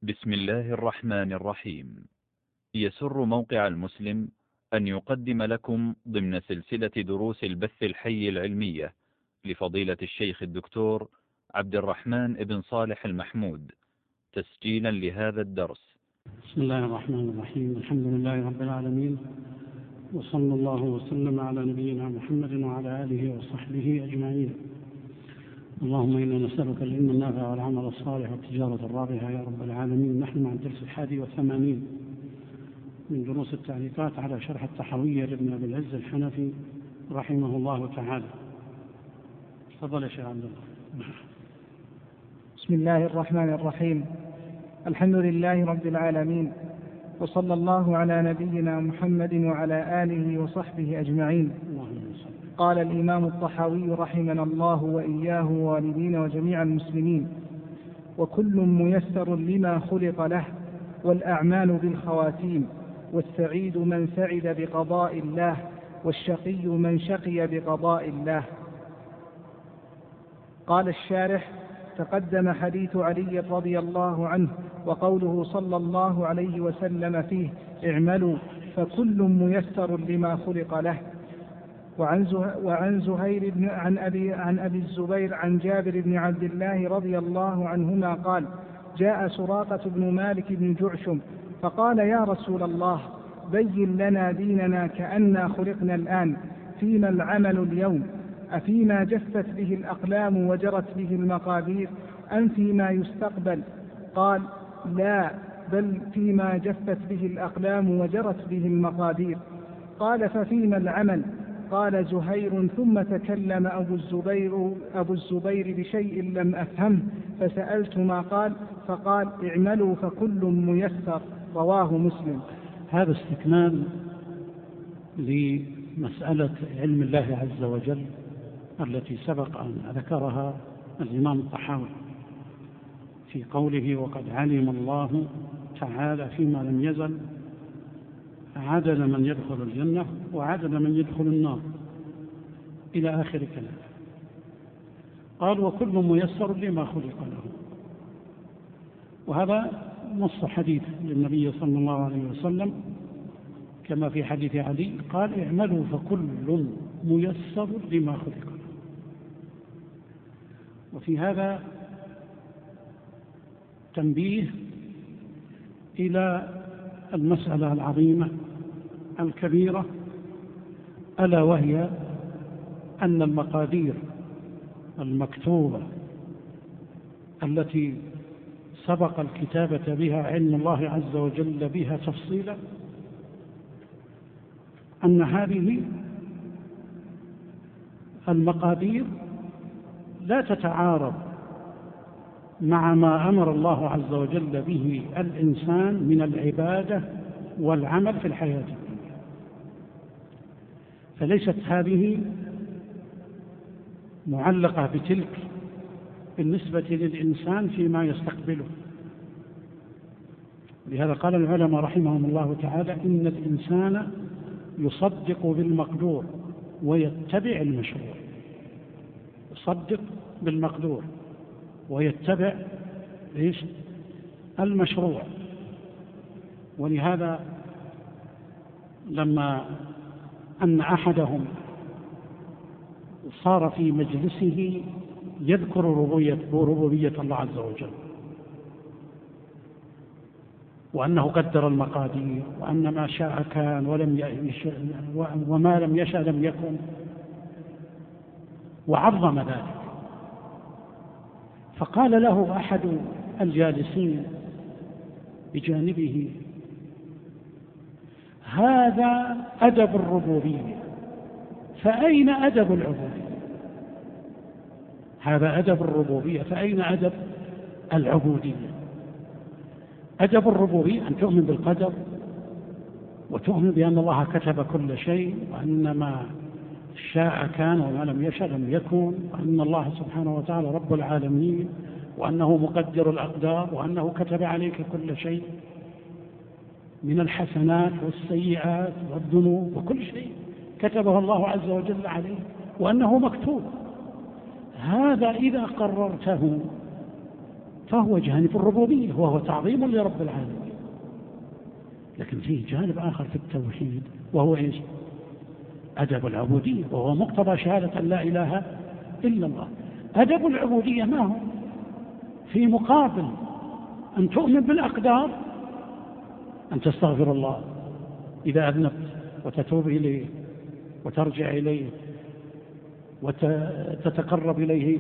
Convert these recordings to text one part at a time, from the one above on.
بسم الله الرحمن الرحيم. يسر موقع المسلم أن يقدم لكم ضمن سلسلة دروس البث الحي العلمية لفضيلة الشيخ الدكتور عبد الرحمن بن صالح المحمود، تسجيلا لهذا الدرس. بسم الله الرحمن الرحيم. الحمد لله رب العالمين، وصلى الله وسلم على نبينا محمد وعلى آله وصحبه أجمعين. اللهم إنا نسألك العلم النافع والعمل الصالح والتجارة الرابحة يا رب العالمين. نحن مع الدرس 81 من دروس التعليقات على شرح الطحاوية لابن أبي العز الحنفي رحمه الله تعالى. تفضل يا شيخ عبد الله. بسم الله الرحمن الرحيم. الحمد لله رب العالمين، وصلى الله على نبينا محمد وعلى آله وصحبه أجمعين. قال الإمام الطحاوي رحمنا الله وإياه ووالدين وجميع المسلمين: وكل ميسر لما خلق له، والأعمال بالخواتيم، والسعيد من سعد بقضاء الله، والشقي من شقي بقضاء الله. قال الشارح: تقدم حديث علي رضي الله عنه وقوله صلى الله عليه وسلم فيه: اعملوا فكل ميسر لما خلق له. وعن زهير عن أبي الزبير عن جابر بن عبد الله رضي الله عنهما قال: جاء سراقة بن مالك بن جعشم فقال: يا رسول الله، بين لنا ديننا كأننا خلقنا الآن، فيما العمل اليوم؟ أفيما جفت به الأقلام وجرت به المقادير، أم فيما يستقبل؟ قال: لا، بل فيما جفت به الأقلام وجرت به المقادير. قال: ففيما العمل؟ قال زهير: ثم تكلم أبو الزبير بشيء لم أفهمه فسألت ما قال، فقال: اعملوا فكل ميسر. رواه مسلم. هذا استكمال لمسألة علم الله عز وجل التي سبق أن ذكرها الإمام الطحاوي في قوله: وقد علم الله تعالى فيما لم يزل عدد من يدخل الجنة وعدد من يدخل النار، إلى آخر كلام. قال: وكل ميسر لما خلق له. وهذا نص حديث للنبي صلى الله عليه وسلم كما في حديث علي قال: اعملوا فكل ميسر لما خلق له. وفي هذا تنبيه إلى المسألة العظيمة الكبيرة، ألا وهي أن المقادير المكتوبة التي سبق الكتابة بها علم الله عز وجل بها تفصيلا، أن هذه المقادير لا تتعارض مع ما أمر الله عز وجل به الإنسان من العبادة والعمل في الحياة الدنيا. فليست هذه معلقة بتلك بالنسبة للإنسان فيما يستقبله. لهذا قال العلماء رحمهم الله تعالى: إن الإنسان يصدق بالمقدور ويتبع المشروع. يصدق بالمقدور ويتبع المشروع. ولهذا لما أن أحدهم صار في مجلسه يذكر ربوبية الله عز وجل، وأنه قدر المقادير، وأن ما شاء كان وما لم يشاء لم يكن، وعظم ذلك، فقال له أحد الجالسين بجانبه: هذا أدب الربوبية، فأين أدب العبودية؟ هذا أدب الربوبية، فأين أدب العبودية؟ أدب الربوبية أن تؤمن بالقدر، وتؤمن بأن الله كتب كل شيء، وأن ما شاء كان وما لم يشاء لم يكن، وأن الله سبحانه وتعالى رب العالمين، وأنه مقدر الأقدار، وأنه كتب عليك كل شيء من الحسنات والسيئات والذنوب، وكل شيء كتبه الله عز وجل عليه، وأنه مكتوب. هذا إذا قررته فهو جانب الربوبية وهو تعظيم لرب العالمين. لكن فيه جانب آخر في التوحيد وهو إيش؟ أدب العبودية، وهو مقتضى شهادة أن لا إله إلا الله. أدب العبودية ما هو؟ في مقابل أن تؤمن بالأقدار أن تستغفر الله إذا أذنبت وتتوب إليه وترجع إليه وتتقرب إليه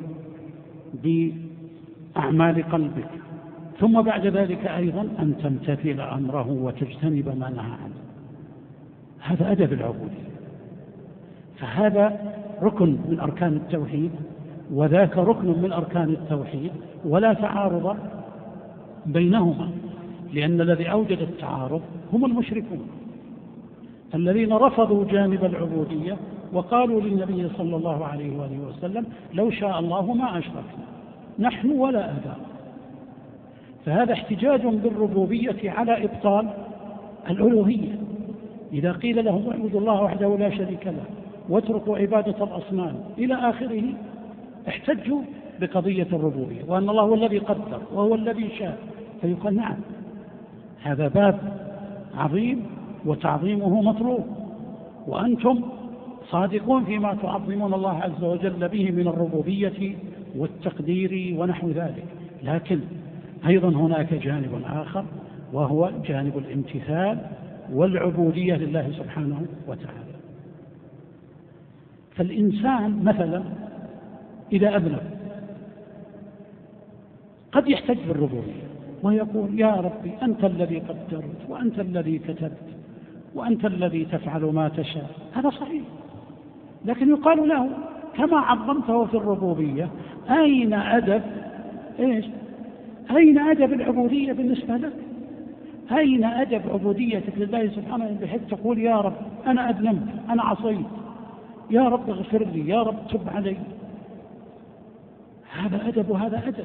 بأعمال قلبك، ثم بعد ذلك أيضا أن تمتثل أمره وتجتنب ما نهى عنه. هذا أدب العبودية. فهذا ركن من أركان التوحيد وذاك ركن من أركان التوحيد، ولا تعارض بينهما، لأن الذي أوجد التعارض هم المشركون الذين رفضوا جانب العبودية وقالوا للنبي صلى الله عليه وآله وسلم لو شاء الله ما أشركنا نحن ولا آباؤنا. فهذا احتجاج بالربوبية على إبطال الألوهية. إذا قيل لهم اعبدوا الله وحده لا شريك له واتركوا عبادة الأصنام إلى آخره، احتجوا بقضية الربوبية وأن الله هو الذي قدر وهو الذي شاء، فيقال نعم هذا باب عظيم وتعظيمه مطلوب، وأنتم صادقون فيما تعظمون الله عز وجل به من الربوبية والتقدير ونحو ذلك. لكن أيضا هناك جانب آخر وهو جانب الامتثال والعبودية لله سبحانه وتعالى. فالإنسان مثلا إذا أذنب قد يحتج بالربوبية ويقول يا ربي أنت الذي قدرت وأنت الذي كتبت وأنت الذي تفعل ما تشاء. هذا صحيح، لكن يقال له كما عظمته في الربوبية أين أدب أين أدب العبودية بالنسبة لك؟ أين أدب عبوديتك لله سبحانه بحيث تقول يا رب أنا أذنبت أنا عصيت، يا رب اغفر لي، يا رب تب علي. هذا أدب وهذا أدب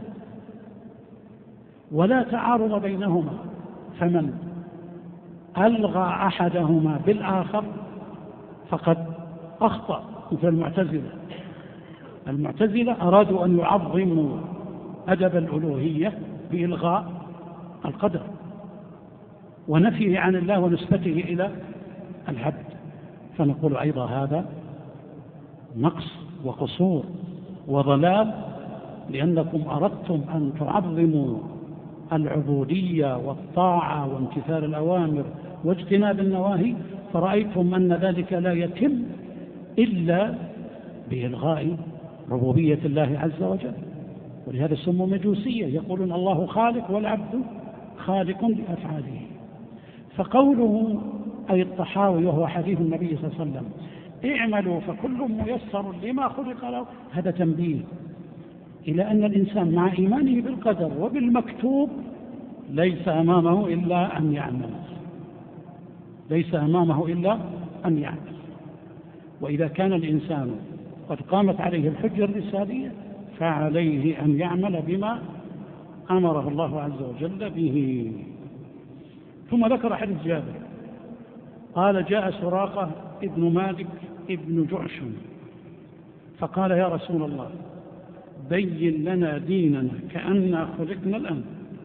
ولا تعارض بينهما. فمن ألغى أحدهما بالآخر فقد أخطأ. مثل المعتزلة أرادوا أن يعظموا أدب الألوهية بإلغاء القدر ونفيه عن الله ونسبته إلى العبد، فنقول أيضا هذا نقص وقصور وضلال، لأنكم أردتم أن تعظموا العبودية والطاعة وامتثال الأوامر واجتناب النواهي، فرأيتم أن ذلك لا يتم إلا بإلغاء ربوبية الله عز وجل. ولهذا سموا مجوسية، يقولون الله خالق والعبد خالق لأفعاله. فقوله أي الطحاوي وهو حديث النبي صلى الله عليه وسلم اعملوا فكل ميسر لما خلق له، هذا تنبيه إلى أن الإنسان مع إيمانه بالقدر وبالمكتوب ليس أمامه إلا أن يعمل، ليس أمامه إلا أن يعمل. وإذا كان الإنسان قد قامت عليه الحجة الرسالية فعليه أن يعمل بما أمره الله عز وجل به. ثم ذكر حديث جابر قال جاء سراقة ابن مالك ابن جعشم فقال يا رسول الله بين لنا ديننا كأننا خلقنا الآن،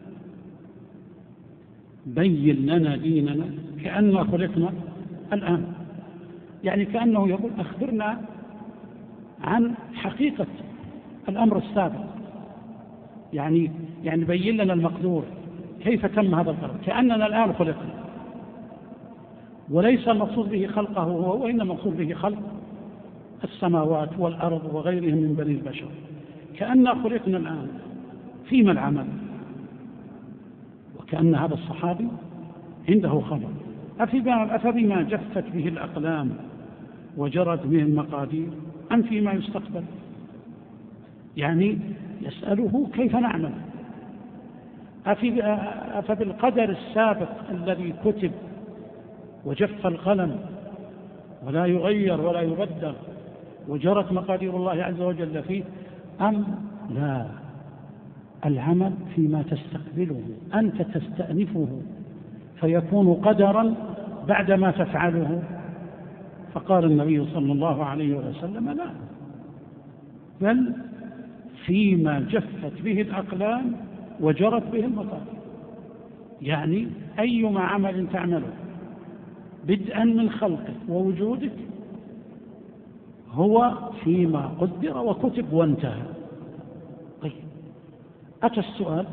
بين لنا ديننا كأننا خلقنا الآن، يعني كأنه يقول أخبرنا عن حقيقة الأمر السابق، يعني بين لنا المقدور كيف تم هذا الأمر كأننا الآن خلقنا، وليس المقصود به خلقه هو، وإنما المقصود به خلق السماوات والأرض وغيرهم من بني البشر. كأننا خلقنا الآن، فيما العمل؟ وكأن هذا الصحابي عنده خبر أفبما جفت به الأقلام وجرت به المقادير أم فيما يستقبل؟ يعني يسأله كيف نعمل، أفبالقدر السابق الذي كتب وجف القلم ولا يغير ولا يبدل وجرت مقادير الله عز وجل فيه، أم لا العمل فيما تستقبله أنت تستأنفه فيكون قدرا بعدما تفعله؟ فقال النبي صلى الله عليه وسلم لا، بل فيما جفت به الأقلام وجرت به المقادير. يعني أيما عمل تعمله بدءا من خلقك ووجودك هو فيما قدر وكتب وانتهى. طيب، أتى السؤال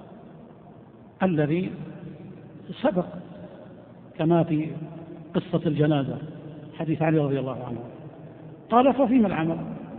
الذي سبق كما في قصة الجنازة حديث علي رضي الله عنه، قال ففيما العمل؟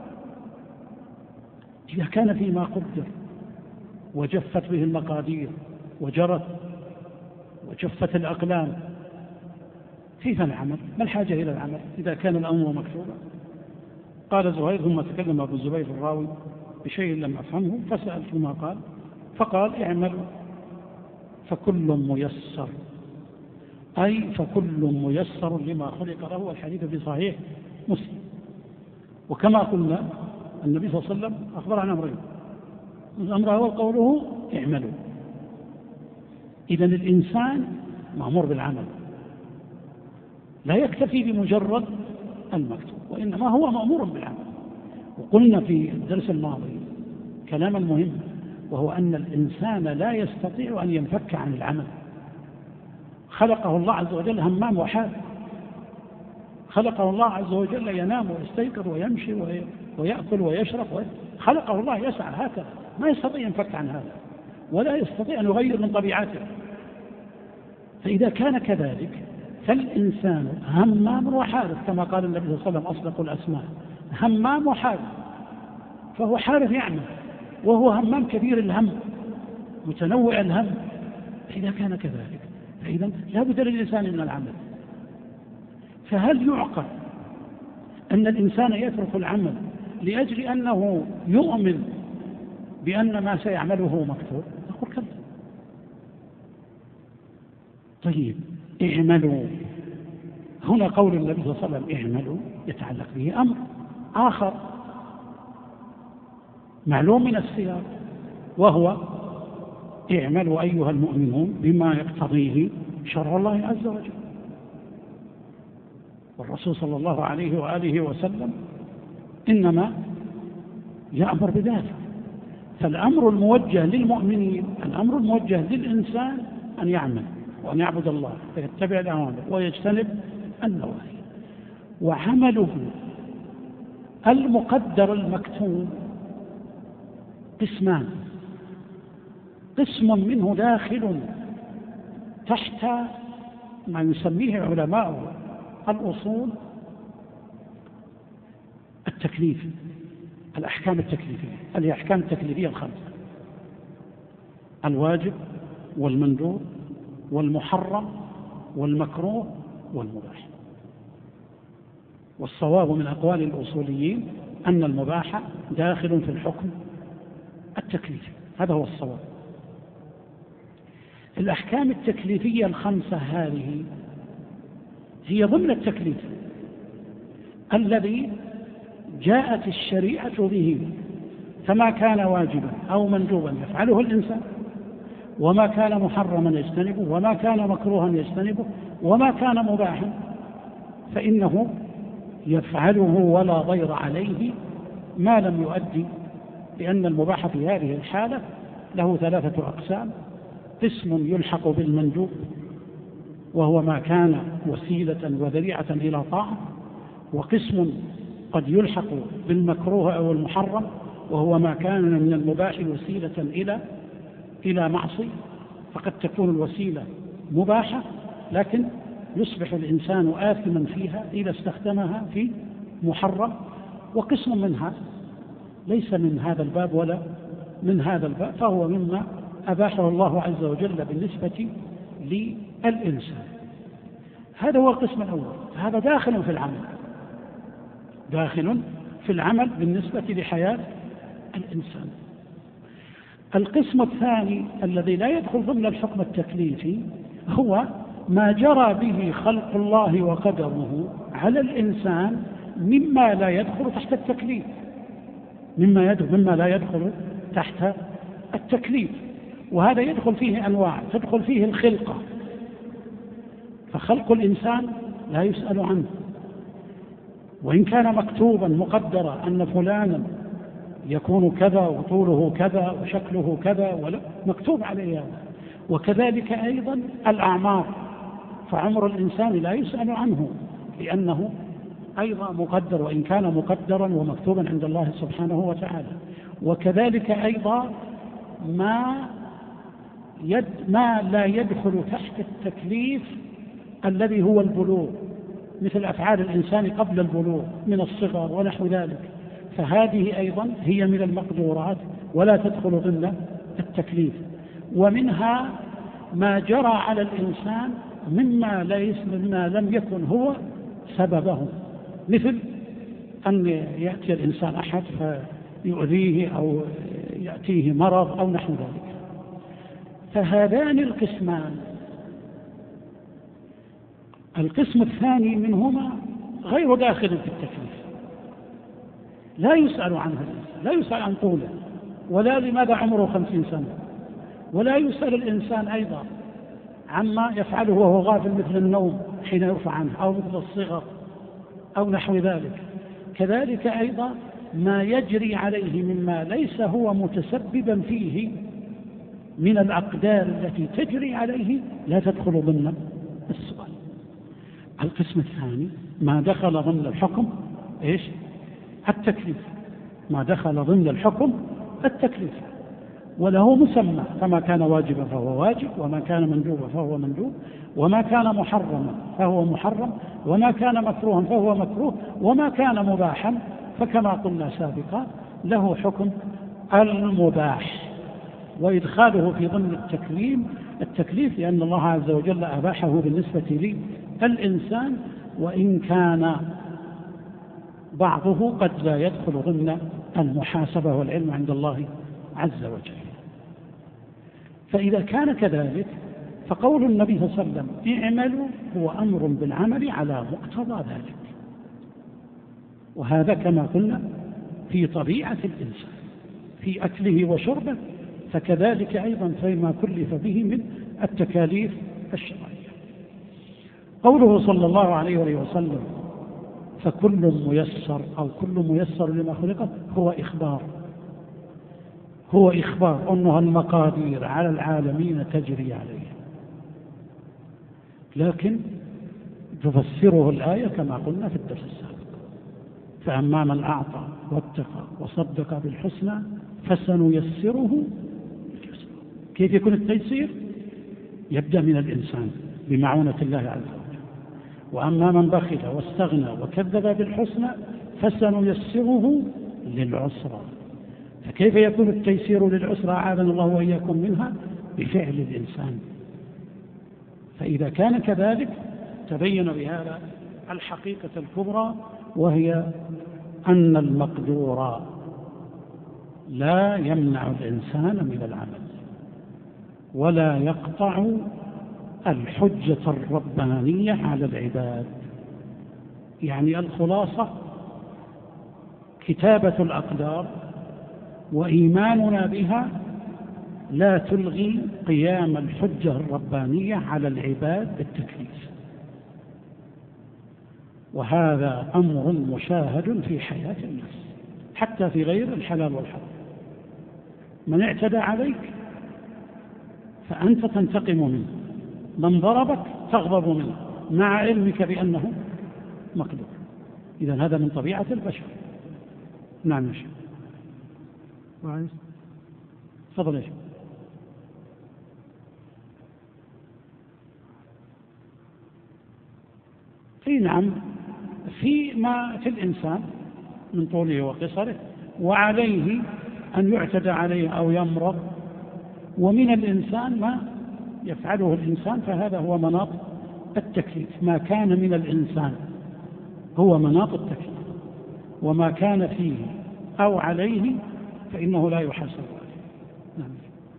إذا كان فيما قدر وجفت به المقادير وجرت وجفت الأقلام، كيف العمل؟ ما الحاجة إلى العمل إذا كان الأمر مكتوبا؟ قال زهير: ثم تكلم أبو الزبير الراوي بشيء لم أفهمه فسألت ما قال، فقال: اعملوا فكل ميسر، أي فكل ميسر لما خلق له. الحديث في صحيح مسلم. وكما قلنا النبي صلى الله عليه وسلم أخبر عن أمرين، الأمر هو قوله اعملوا. إذن الإنسان مأمور بالعمل، لا يكتفي بمجرد المكتوب، وإنما هو مأمور بالعمل. وقلنا في الدرس الماضي كلاما مهما، وهو أن الإنسان لا يستطيع أن ينفك عن العمل. خلقه الله عز وجل همام وحاد، خلقه الله عز وجل ينام ويستيقظ ويمشي ويأكل ويشرب، خلقه الله يسعى هكذا، ما يستطيع ينفك عن هذا ولا يستطيع أن يغير من طبيعته. فإذا كان كذلك فالإنسان همام وحارث، كما قال النبي صلى الله عليه وسلم أصدق الأسماء: همام وحارث. فهو حارث يعمل، وهو همام كبير الهم متنوع الهم. فإذا كان كذلك فإذا لا بد للإنسان من العمل. فهل يعقل أن الإنسان يترك العمل لأجل أنه يؤمن بأن ما سيعمله مكتوب؟ نقول كلا. طيب، اعملوا، هنا قول النبي صلى الله عليه وسلم اعملوا يتعلق به أمر آخر معلوم من السياق، وهو اعملوا أيها المؤمنون بما يقتضيه شرع الله عز وجل. والرسول صلى الله عليه وآله وسلم إنما يأمر بذلك. فالأمر الموجه للمؤمنين، الأمر الموجه للإنسان أن يعمل وأن يعبد الله فيتبع الأوامر ويجتنب النواهي. وعمله المقدر المكتوب قسمان: قسم منه داخل تحت ما يسميه علماء الأصول التكليف، الأحكام التكليفية، الأحكام التكليفية الخمسة: الواجب والمندوب والمحرم والمكروه والمباح. والصواب من أقوال الأصوليين أن المباح داخل في الحكم التكليفي، هذا هو الصواب. الأحكام التكليفية الخمسة هذه هي ضمن التكليف الذي جاءت الشريعة به، فما كان واجبا أو مندوبا يفعله الإنسان، وما كان محرما يجتنبه، وما كان مكروها يجتنبه، وما كان مباحا فإنه يفعله ولا ضير عليه ما لم يؤدي. لأن المباح في هذه الحالة له ثلاثة أقسام: قسم يلحق بالمندوب وهو ما كان وسيلة وذريعة إلى طاعة، وقسم قد يلحق بالمكروه أو المحرم وهو ما كان من المباح وسيلة إلى معصية، فقد تكون الوسيلة مباحة لكن يصبح الإنسان آثما فيها إذا استخدمها في محرم. وقسم منها ليس من هذا الباب ولا من هذا الباب، فهو مما أباحه الله عز وجل بالنسبة للإنسان. هذا هو القسم الأول، هذا داخل في العمل، داخل في العمل بالنسبة لحياة الإنسان. القسم الثاني الذي لا يدخل ضمن الحكم التكليفي هو ما جرى به خلق الله وقدره على الإنسان مما لا يدخل تحت التكليف، مما لا يدخل تحت التكليف. وهذا يدخل فيه أنواع، تدخل فيه الخلقة، فخلق الإنسان لا يسأل عنه، وإن كان مكتوبا مقدرا أن فلانا يكون كذا وطوله كذا وشكله كذا، ولا مكتوب عليه هذا. وكذلك أيضا الأعمار، فعمر الإنسان لا يسأل عنه لأنه أيضا مقدر، وإن كان مقدرا ومكتوبا عند الله سبحانه وتعالى. وكذلك أيضا ما لا يدخل تحت التكليف الذي هو البلوغ، مثل أفعال الإنسان قبل البلوغ من الصغر ونحو ذلك، فهذه أيضا هي من المقدورات ولا تدخل ضمن التكليف. ومنها ما جرى على الإنسان مما لم يكن هو سببه، مثل أن يأتي الإنسان أحد فيؤذيه أو يأتيه مرض أو نحو ذلك. فهذان القسمان، القسم الثاني منهما غير داخل في التكليف، لا يسأل عنه الإنسان، لا يسأل عن طوله ولا لماذا عمره 50 سنة، ولا يسأل الإنسان أيضا عما يفعله وهو غافل مثل النوم حين يرفع عنه أو مثل الصغر أو نحو ذلك. كذلك أيضا ما يجري عليه مما ليس هو متسببا فيه من الأقدار التي تجري عليه لا تدخل ضمن السؤال. القسم الثاني ما دخل ضمن الحكم التكليف، ما دخل ضمن الحكم التكليف، وله مسمى، فما كان واجبا فهو واجب، وما كان مندوبا فهو مندوب، وما كان محرما فهو محرم، وما كان مكروها فهو مكروه، وما كان مباحا فكما قلنا سابقا له حكم المباح، وإدخاله في ضمن التكليف لأن الله عز وجل أباحه بالنسبة للإنسان، وإن كان بعضه قد لا يدخل ضمن المحاسبة والعلم عند الله عز وجل. فإذا كان كذلك فقول النبي صلى الله عليه وسلم اعملوا هو أمر بالعمل على مقتضى ذلك، وهذا كما قلنا في طبيعة الإنسان في أكله وشربه، فكذلك أيضا فيما كلف به من التكاليف الشرعية. قوله صلى الله عليه وسلم فكل ميسر أو كل ميسر لما خلق هو إخبار أنها المقادير على العالمين تجري عليه، لكن تفسره الآية كما قلنا في الدرس السابق: فأما من أعطى واتقى وصدق بالحسنى فسنيسره لليسرى. كيف يكون التيسير؟ يبدأ من الإنسان بمعونة الله عز وجل. وأما من بخل واستغنى وكذب بالحسنى فسنيسره للعسرى. فكيف يكون التيسير للعسرى أعاذنا الله وإياكم منها؟ بفعل الإنسان. فإذا كان كذلك تبين بهذا الحقيقة الكبرى، وهي أن المقدور لا يمنع الإنسان من العمل ولا يقطع الحجة الربانية على العباد. يعني الخلاصة كتابة الأقدار وإيماننا بها لا تلغي قيام الحجة الربانية على العباد بالتكليف، وهذا أمر مشاهد في حياة الناس حتى في غير الحلال والحرام. من اعتدى عليك فأنت تنتقم منه، من ضربك تغضب منه مع علمك بأنه مقدور. إذن هذا من طبيعة البشر. نعم يا شيخ. تفضل يا شيخ. نعم، فيما في الإنسان من طوله وقصره، وعليه أن يعتدى عليه أو يمرض، ومن الإنسان ما يفعله الإنسان، فهذا هو مناط التكليف. ما كان من الإنسان هو مناط التكليف، وما كان فيه أو عليه فإنه لا يحاسب عليه. نعم.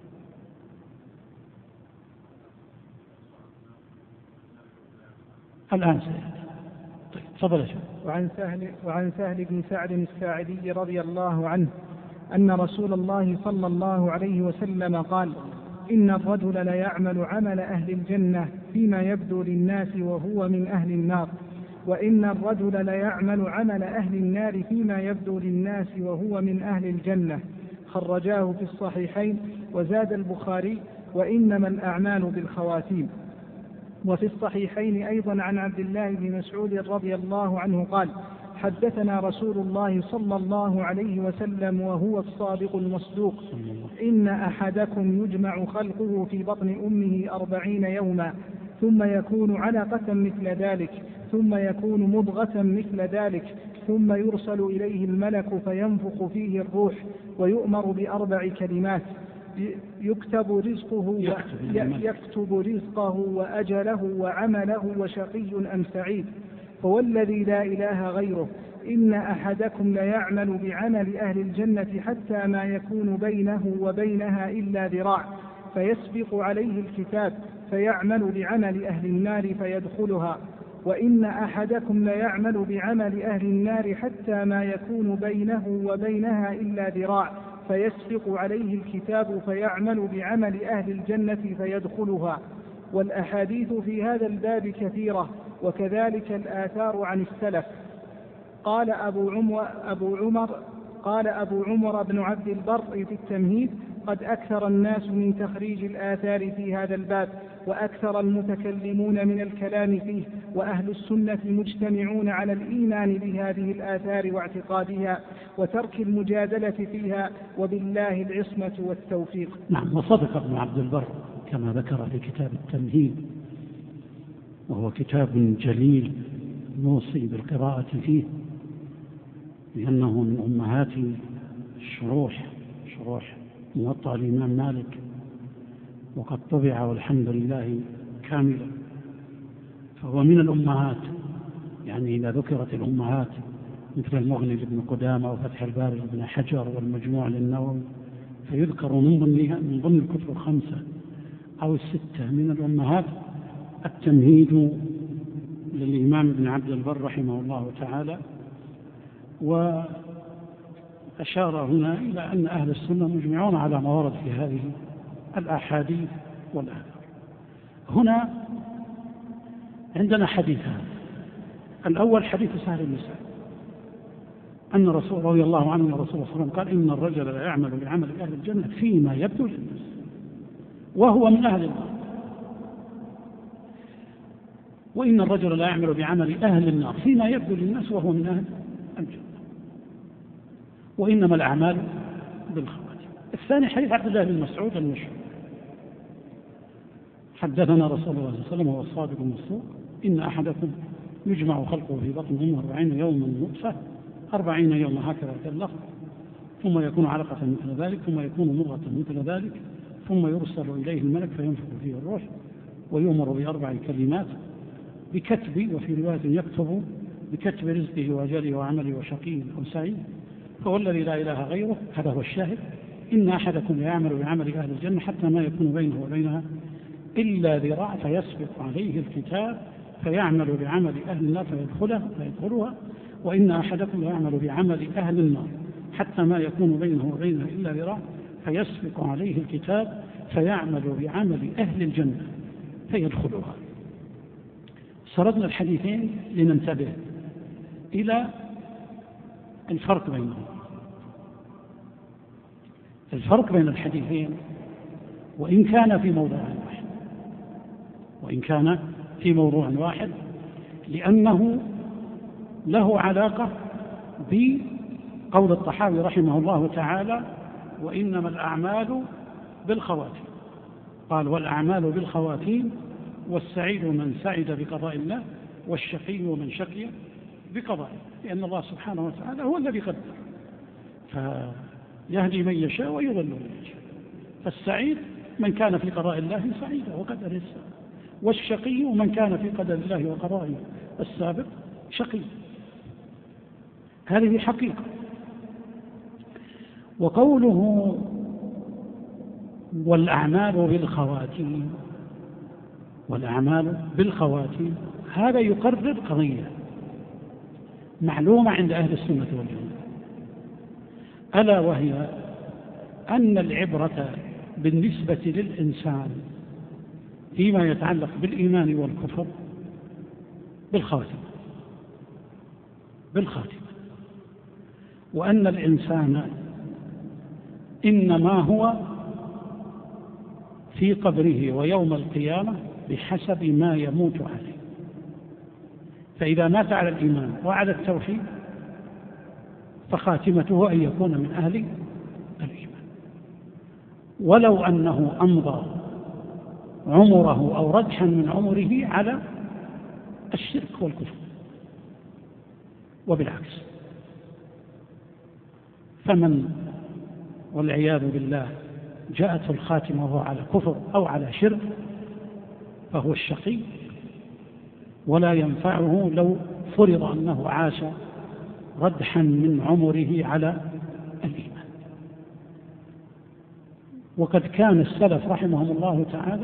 الآن سيأتي. طيب تفضل يا شيخ. وعن سهل بن سعد الساعدي رضي الله عنه أن رسول الله صلى الله عليه وسلم قال: إن الرجل ليعمل عمل أهل الجنة فيما يبدو للناس وهو من أهل النار، وإن الرجل ليعمل عمل أهل النار فيما يبدو للناس وهو من أهل الجنة. خرجاه في الصحيحين. وزاد البخاري: وإنما الأعمال بالخواتيم. وفي الصحيحين أيضا عن عبد الله بن مسعود رضي الله عنه قال: حدثنا رسول الله صلى الله عليه وسلم وهو الصادق المصدوق: إن أحدكم يجمع خلقه في بطن أمه 40 يوما، ثم يكون علقة مثل ذلك، ثم يكون مضغة مثل ذلك، ثم يرسل إليه الملك فينفخ فيه الروح، ويؤمر ب4 كلمات: يكتب رزقه وأجله وعمله وشقي أم سعيد. فوالذي لا إله غيره إن أحدكم ليعمل بعمل أهل الجنة حتى ما يكون بينه وبينها إلا ذراع، فيسبق عليه الكتاب فيعمل بعمل أهل النار فيدخلها. وإن أحدكم ليعمل بعمل أهل النار حتى ما يكون بينه وبينها إلا ذراع، فيسبق عليه الكتاب فيعمل بعمل أهل الجنة فيدخلها. والأحاديث في هذا الباب كثيرة، وكذلك الآثار عن السلف. قال أبو عمر بن عبد البر في التمهيد: قد أكثر الناس من تخريج الآثار في هذا الباب، وأكثر المتكلمون من الكلام فيه، وأهل السنة مجتمعون على الإيمان بهذه الآثار واعتقادها وترك المجادلة فيها، وبالله العصمة والتوفيق. نعم، وصدق ابن عبد البر كما ذكر في كتاب التمهيد، وهو كتاب جليل نوصي بالقراءة فيه، لأنه من أمهات شروح موطأ الإمام مالك، وقد طبع والحمد لله كاملا، فهو من الأمهات. يعني إذا ذكرت الأمهات مثل المغني لابن قدامة وفتح الباري لابن حجر والمجموع للنووي، فيذكر من ضمن الكتب 5 أو 6 من الأمهات التمهيد للإمام ابن عبد البر رحمه الله تعالى. وأشار هنا إلى أن أهل السنة مجمعون على ما ورد في هذه الأحاديث والآثار. هنا عندنا حديثان. الأول حديث سهل بن سعد أن رسول رضي الله عنه رسول الله صلى الله عليه وسلم قال: إن الرجل لا يعمل بعمل أهل الجنة فيما يبدو للناس وهو من أهل النار، وإن الرجل لا يعمل بعمل أهل النار فيما يبدو للناس وهو من أهل الجنة، وإنما الأعمال بالخواتيم. الثاني حديث عبد الله بن مسعود المشهور: حدثنا رسول الله صلى الله عليه وسلم وهو الصادق المصدوق: إن أحدكم يجمع خلقه في بطن أمه 40 يوما نطفة، 40 يوما هكذا كاللفظ، ثم يكون علقة مثل ذلك، ثم يكون مضغة مثل ذلك، ثم يرسل إليه الملك فينفخ فيه الروح، ويؤمر ب4 كلمات: بكتب، وفي رواية يكتب، بكتب رزقه وأجله وعمله وشقي أو سعيد. فوالذي لا إله غيره، هذا هو الشاهد: إن أحدكم يعمل بعمل أهل الجنة حتى ما يكون بينه وبينها إلا ذراع، فيسبق عليه الكتاب فيعمل بعمل أهل النار فيدخلها. وإن أحدكم يعمل بعمل أهل النار حتى ما يكون بينه وبينها إلا ذراع، فيسبق عليه الكتاب فيعمل بعمل أهل الجنة فيدخلها. سردنا الحديثين لننتبه إلى الفرق بينهم. الفرق بين الحديثين وإن كان في موضوع واحد، لأنه له علاقة بقول الطحاوي رحمه الله تعالى: وإنما الأعمال بالخواتيم. قال: والأعمال بالخواتيم، والسعيد من سعد بقضاء الله، والشقي من شقي بقضاء، لأن الله سبحانه وتعالى هو الذي قدر، فيهدي من يشاء ويضل من يشاء. فالسعيد من كان في قضاء الله سعيدا وقدره السابق، والشقي من كان في قدر الله وقضائه السابق شقي. هذه حقيقة. وقوله والأعمال بالخواتيم هذا يقرر قضية معلومة عند أهل السنة والجماعة، ألا وهي أن العبرة بالنسبة للإنسان فيما يتعلق بالإيمان والكفر بالخواتيم. بالخاتمة، وأن الإنسان إنما هو في قبره ويوم القيامة بحسب ما يموت عليه، فإذا مات على الإيمان وعلى التوحيد فخاتمته أن يكون من أهل الإيمان، ولو أنه أمضى عمره أو رجحا من عمره على الشرك والكفر، وبالعكس. فمن والعياذ بالله جاءته الخاتمة وهو على كفر أو على شرك فهو الشقي، ولا ينفعه لو فرض أنه عاش ردحا من عمره على الإيمان. وقد كان السلف رحمهم الله تعالى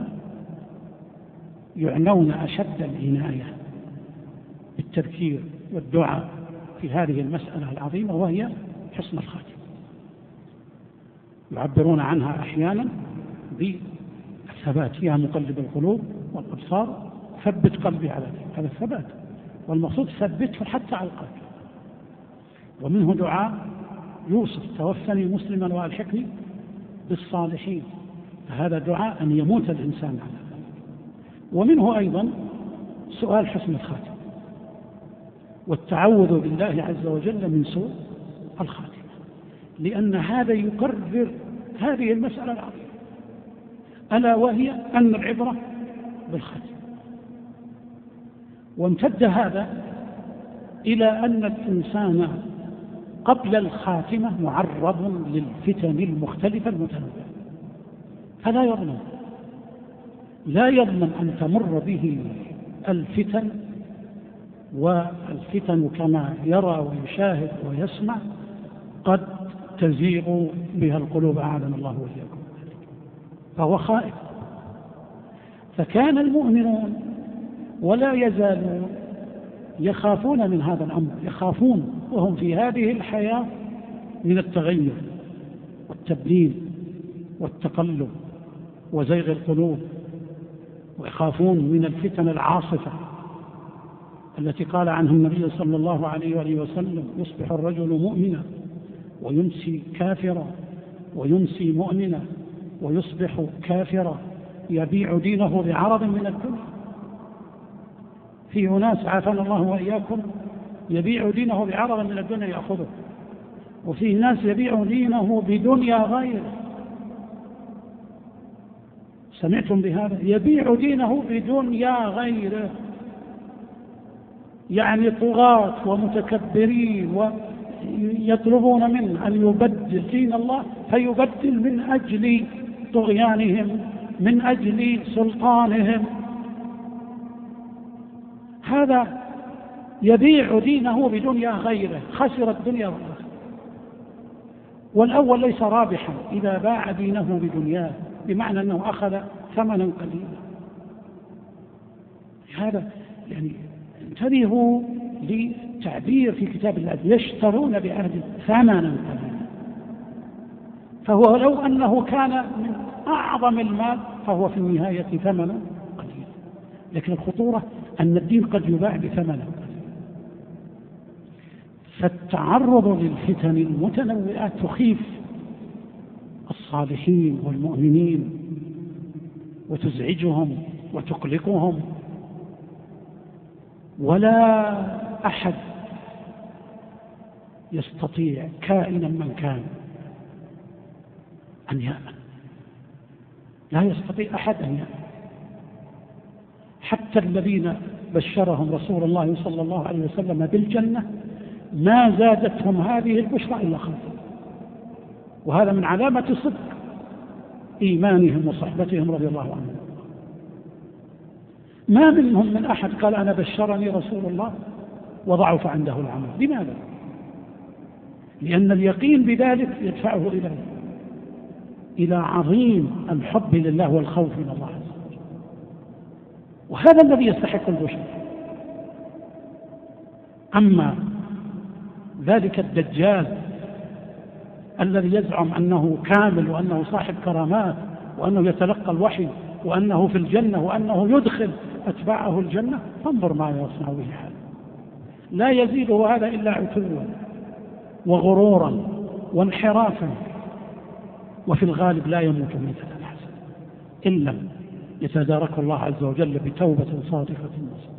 يعنون أشد العناية بالتذكير والدعاء في هذه المسألة العظيمة وهي حسن الخاتمة، يعبرون عنها أحيانا بالثبات: يا مقلب القلوب والأبصار ثبت قلبي على دينك. هذا الثبات، والمقصود ثبته حتى على القلب. ومنه دعاء يوسف: توفني مسلما وألحقني بالصالحين، فهذا دعاء أن يموت الإنسان على ذلك. ومنه أيضا سؤال حسن الخاتمة والتعوذ بالله عز وجل من سوء الخاتمة، لأن هذا يقرر هذه المسألة العظيمة، ألا وهي أن العبرة بالخاتمة. وامتد هذا إلى أن الإنسان قبل الخاتمة معرض للفتن المختلفة المتنوعة، فلا يظلم، لا يظلم أن تمر به الفتن، والفتن كما يرى ويشاهد ويسمع قد تزيغ بها القلوب، أعاذنا الله وإياكم، فهو خائف. فكان المؤمنون ولا يزالون يخافون من هذا الأمر، يخافون وهم في هذه الحياة من التغير والتبديل والتقلب وزيغ القلوب، ويخافون من الفتن العاصفة التي قال عنها النبي صلى الله عليه وآله وسلم: يصبح الرجل مؤمنا ويمسي كافرا، ويمسي مؤمنا ويصبح كافرا، يبيع دينه بعرض من الدنيا. فيه ناس عافانا الله وإياكم يبيع دينه بعرض من الدنيا يأخذه، وفيه ناس يبيع دينه بدنيا غيره. سمعتم بهذا؟ يبيع دينه بدنيا غيره، يعني طغاة ومتكبرين ويطلبون منه أن يبدل دين الله، فيبدل من أجل طغيانهم، من أجل سلطانهم. هذا يبيع دينه بدنيا غيره، خسر الدنيا والآخرة. والأول ليس رابحا إذا باع دينه بدنياه، بمعنى أنه أخذ ثمنا قليلا. هذا يعني انتبهوا لتعبير في كتاب الله: يشترون بعهد ثمنا قليلا. فهو لو أنه كان من أعظم المال فهو في النهاية ثمنا قليلا، لكن الخطورة أن الدين قد يباع بثمن قليل. فالتعرض للفتن المتنوعة تخيف الصالحين والمؤمنين وتزعجهم وتقلقهم، ولا أحد يستطيع كائنا من كان أن يأمن، لا يستطيع أحد أن يأمن. حتى الذين بشرهم رسول الله صلى الله عليه وسلم بالجنة ما زادتهم هذه البشرى إلا خوفا، وهذا من علامة صدق إيمانهم وصحبتهم رضي الله عنهم. ما منهم من أحد قال أنا بشرني رسول الله وضعف عنده العمل. لماذا؟ لأن اليقين بذلك يدفعه إلى عظيم الحب لله والخوف من الله عز وجل، وهذا الذي يستحق البشر. أما ذلك الدجال الذي يزعم أنه كامل وأنه صاحب كرامات وأنه يتلقى الوحي وأنه في الجنة وأنه يدخل أتباعه الجنة، فانظر ما يصنع به حاله. لا يزيده هذا إلا عتوا وغرورا وانحرافا، وفي الغالب لا يموت ميتة الحسن إن لم يتداركه الله عز وجل بتوبة صادقة نصوح.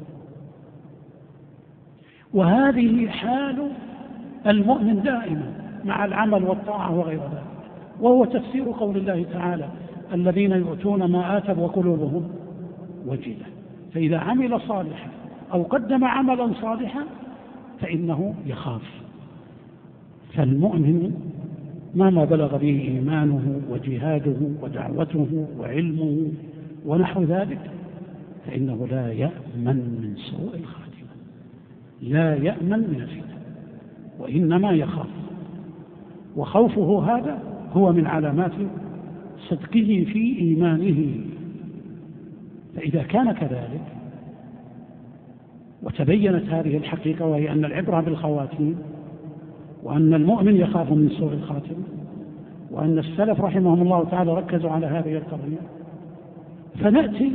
وهذه حال المؤمن دائما مع العمل والطاعة وغير ذلك، وهو تفسير قول الله تعالى: الذين يؤتون ما آتوا وقلوبهم وجلة. فإذا عمل صالحا أو قدم عملا صالحا فإنه يخاف. فالمؤمن مهما بلغ به إيمانه وجهاده ودعوته وعلمه ونحو ذلك فإنه لا يأمن من سوء الخاتمة، لا يأمن من الفتن، وإنما يخاف. وخوفه هذا هو من علامات صدقه في إيمانه. فإذا كان كذلك وتبينت هذه الحقيقة، وهي أن العبرة بالخواتيم، وأن المؤمن يخاف من سوء الخاتمة، وأن السلف رحمهم الله تعالى ركزوا على هذه القضية، فنأتي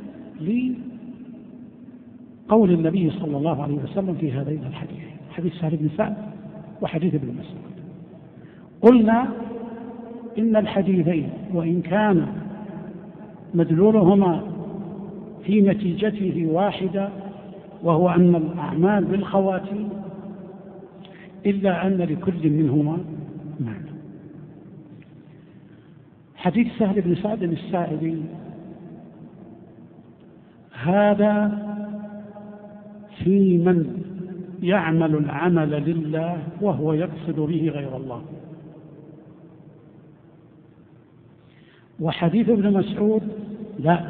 لقول النبي صلى الله عليه وسلم في هذين الحديثين، حديث سهل بن سعد وحديث ابن مسعود. قلنا إن الحديثين وإن كان مدلولهما في نتيجته واحدة، وهو أن الأعمال بالخواتيم، إلا أن لكل منهما معنى. حديث سهل بن سعد الساعدي هذا في من يعمل العمل لله وهو يقصد به غير الله. وحديث ابن مسعود لا،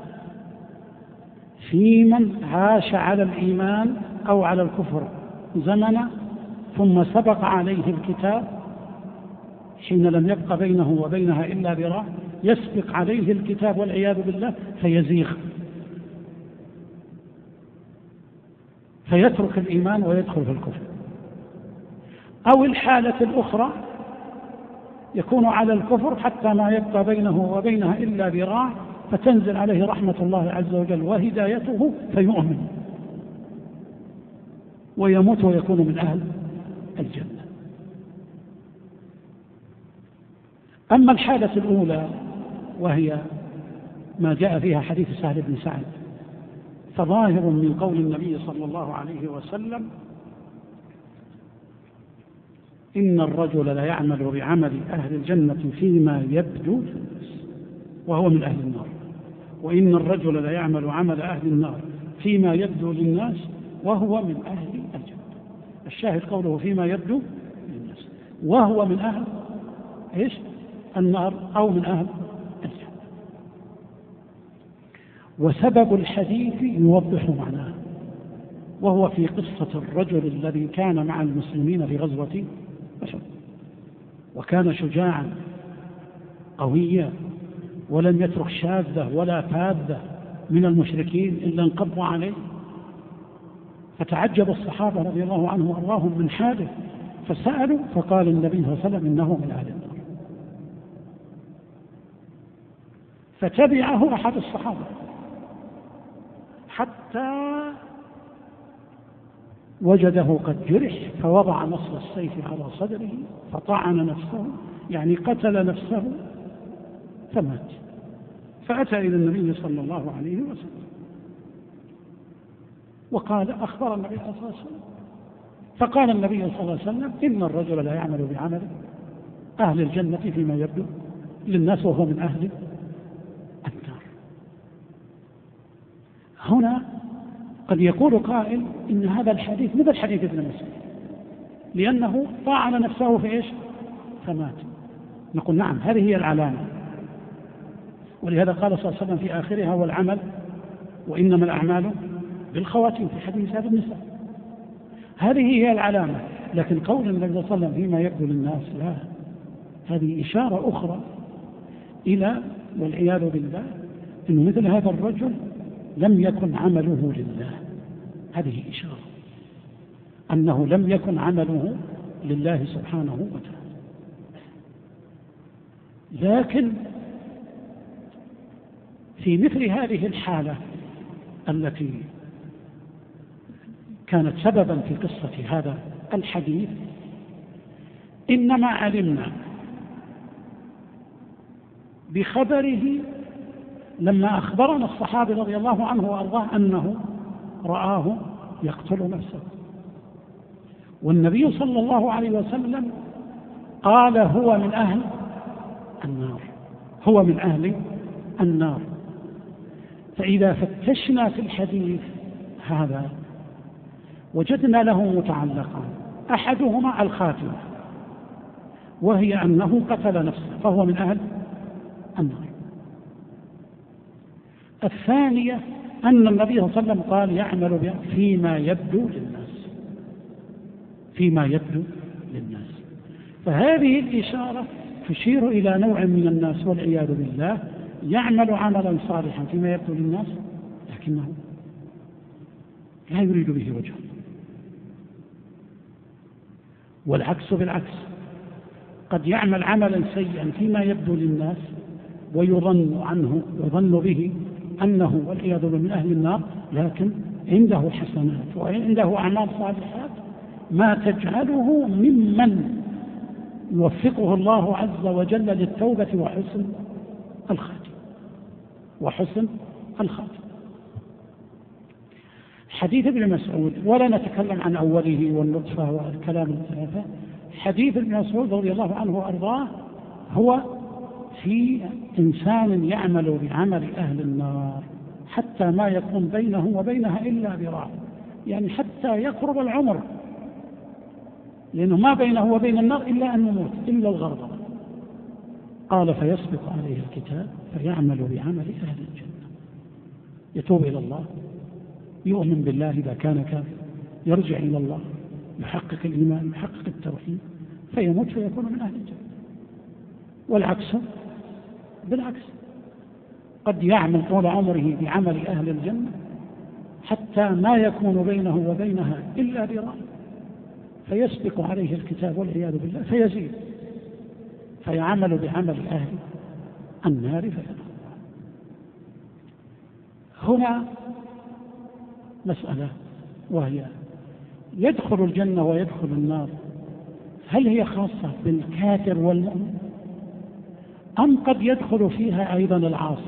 في من عاش على الإيمان أو على الكفر زمنا ثم سبق عليه الكتاب حين لم يبق بينه وبينها إلا ذراع، يسبق عليه الكتاب والعياذ بالله فيزيغ، فيترك الإيمان ويدخل في الكفر. أو الحالة الأخرى يكون على الكفر حتى ما يبقى بينه وبينها إلا ذراع، فتنزل عليه رحمة الله عز وجل وهدايته فيؤمن ويموت ويكون من أهل الجنة. أما الحالة الأولى وهي ما جاء فيها حديث سهل بن سعد، فظاهر من قول النبي صلى الله عليه وسلم: إن الرجل لا يعمل بعمل أهل الجنة فيما يبدو وهو من أهل النار، وإن الرجل لا يعمل عمل أهل النار فيما يبدو للناس وهو من أهل الجنة. الشاهد قوله فيما يبدو للناس وهو من أهل النار أو من أهل الجنة. وسبب الحديث يوضح معناه، وهو في قصة الرجل الذي كان مع المسلمين في غزوة أحد، وكان شجاعا قويا ولم يترك شاذة ولا فاذة من المشركين إلا انقضوا عليه. فتعجب الصحابة رضي الله عنهم وأرضاهم من حاله، فسألوا فقال النبي صلى الله عليه وسلم: إنه من أهل النار. فتبعه أحد الصحابة حتى وجده قد جرح، فوضع نصل السيف على صدره فطعن نفسه، يعني قتل نفسه فمات. فأتى إلى النبي صلى الله عليه وسلم وقال: أخبر النبي صلى الله عليه وسلم. فقال النبي صلى الله عليه وسلم: إن الرجل لا يعمل بعمل أهل الجنة فيما يبدو للناس وهو من أهل النار. هنا قد يقول قائل إن هذا الحديث مثل حديث ابن مسعود، لأنه طعن نفسه في فمات. نقول نعم، هذه هي العلامة، ولهذا قال صلى الله عليه وسلم في آخرها: والعمل وإنما الأعمال بالخواتيم، في حديث هذا النساء. هذه هي العلامة. لكن قول النبي صلى الله عليه وسلم فيما يبدو للناس، لا، هذه إشارة أخرى إلى والعياذ بالله أن مثل هذا الرجل لم يكن عمله لله. هذه إشارة أنه لم يكن عمله لله سبحانه وتعالى. لكن في مثل هذه الحالة التي كانت سببا في قصة هذا الحديث، إنما علمنا بخبره لما أخبرنا الصحابي رضي الله عنه وأرضاه أنه رآه يقتل نفسه، والنبي صلى الله عليه وسلم قال هو من أهل النار، هو من أهل النار. فإذا فتشنا في الحديث هذا وجدنا له متعلقان، أحدهما الخاتمة، وهي أنه قتل نفسه فهو من أهل النار. الثانية أن النبي صلى الله عليه وسلم قال يعمل فيما يبدو للناس، فيما يبدو للناس. فهذه الإشارة تشير إلى نوع من الناس والعياذ بالله يعمل عملا صالحا فيما يبدو للناس لكنه لا يريد به وجهه، والعكس بالعكس، قد يعمل عملا سيئا فيما يبدو للناس ويظن به أنه والعياذ بالله من أهل النار، لكن عنده حسنات وعنده أعمال صالحات ما تجعله ممن يوفقه الله عز وجل للتوبة وحسن الخاتم. حديث ابن مسعود، ولا نتكلم عن أوله والنطفة والكلام الثلاثة. حديث ابن مسعود رضي الله عنه وأرضاه هو في إنسان يعمل بعمل أهل النار حتى ما يكون بينه وبينها إلا ذراع، يعني حتى يقرب العمر، لأنه ما بينه وبين النار إلا أن يموت إلا الغرض. قال فيسبق عليه الكتاب فيعمل بعمل أهل الجنة، يتوب إلى الله، يؤمن بالله إذا كان كافر، يرجع إلى الله، يحقق الإيمان، يحقق التوحيد، فيموت فيكون من أهل الجنة. والعكس بالعكس، قد يعمل طول عمره بعمل أهل الجنة حتى ما يكون بينه وبينها إلا ذراع، فيسبق عليه الكتاب والعياذ بالله فيزيد، فيعمل بعمل أهل النار فيدخل. هنا مسألة، وهي يدخل الجنة ويدخل النار، هل هي خاصة بالكافر والمؤمن أم قد يدخل فيها أيضا العاصي؟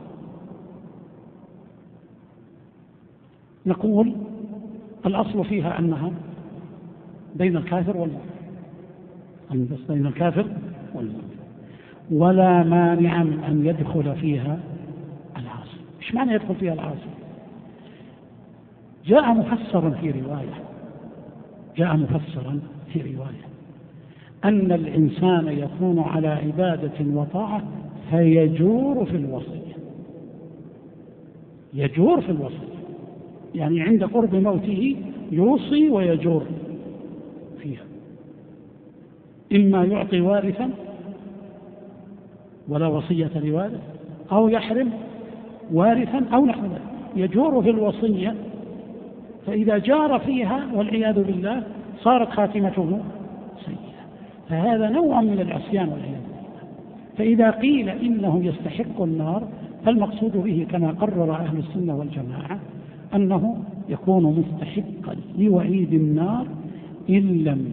نقول الأصل فيها أنها بين الكافر والمؤمن، بس بين الكافر والمؤمن، ولا مانع من أن يدخل فيها العاصي. إيش معنى يدخل فيها العاصي؟ جاء مفسرا في رواية أن الإنسان يكون على عبادة وطاعة فيجور في الوصية، يجور في الوصية، يعني عند قرب موته يوصي ويجور فيها، إما يعطي وارثا ولا وصية لوارث، أو يحرم وارثا أو نحو ذلك، يجور في الوصية. فإذا جار فيها والعياذ بالله صارت خاتمته سيئة، فهذا نوع من العصيان والعياذ بالله. فإذا قيل إنه يستحق النار فالمقصود به كما قرر أهل السنة والجماعة أنه يكون مستحقا لوعيد النار إن لم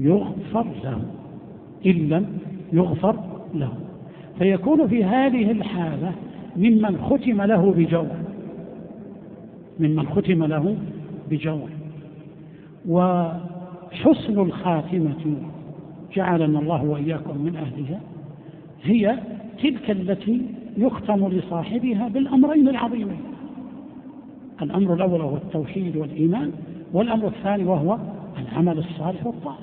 يغفر له، فيكون في هذه الحالة ممن ختم له بجور. وحسن الخاتمة جعلنا الله وإياكم من أهلها هي تلك التي يختم لصاحبها بالأمرين العظيمين، الأمر الأول هو التوحيد والإيمان، والأمر الثاني وهو العمل الصالح والطاعة.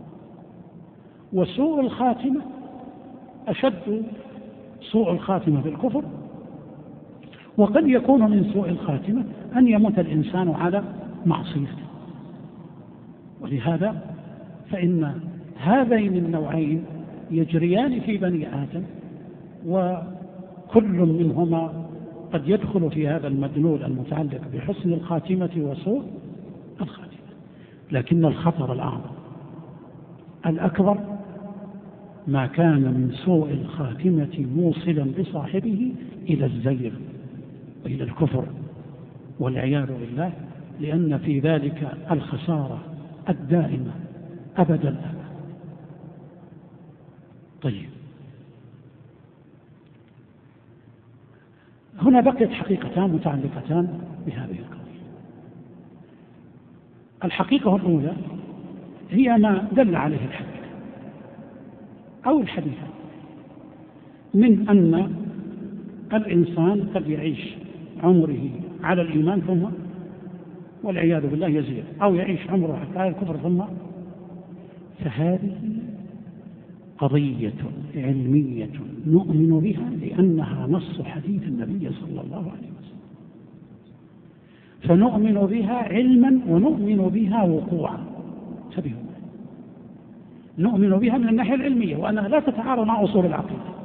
وسوء الخاتمة أشد سوء الخاتمة بالكفر، وقد يكون من سوء الخاتمة أن يموت الإنسان على معصيته. ولهذا فإن هذين النوعين يجريان في بني آدم، وكل منهما قد يدخل في هذا المدلول المتعلق بحسن الخاتمة وسوء الخاتمة. لكن الخطر الأعظم الأكبر ما كان من سوء الخاتمة موصلا بصاحبه إلى الزيغ وإلى الكفر والعياذ بالله، لأن في ذلك الخسارة الدائمة أبد الأبد. طيب، هنا بقيت حقيقتان متعلقتان بهذه القضية. الحقيقة الأولى هي ما دل عليه الحديث أو الحديث من أن الإنسان قد يعيش عمره على الإيمان ثم والعياذ بالله يزيد، أو يعيش عمره على الكفر ثم. فهذه قضية علمية نؤمن بها لأنها نص حديث النبي صلى الله عليه وسلم، فنؤمن بها علما ونؤمن بها وقوعا. انتبهوا، نؤمن بها من الناحية العلمية وأنها لا تتعارض مع أصول العقيدة،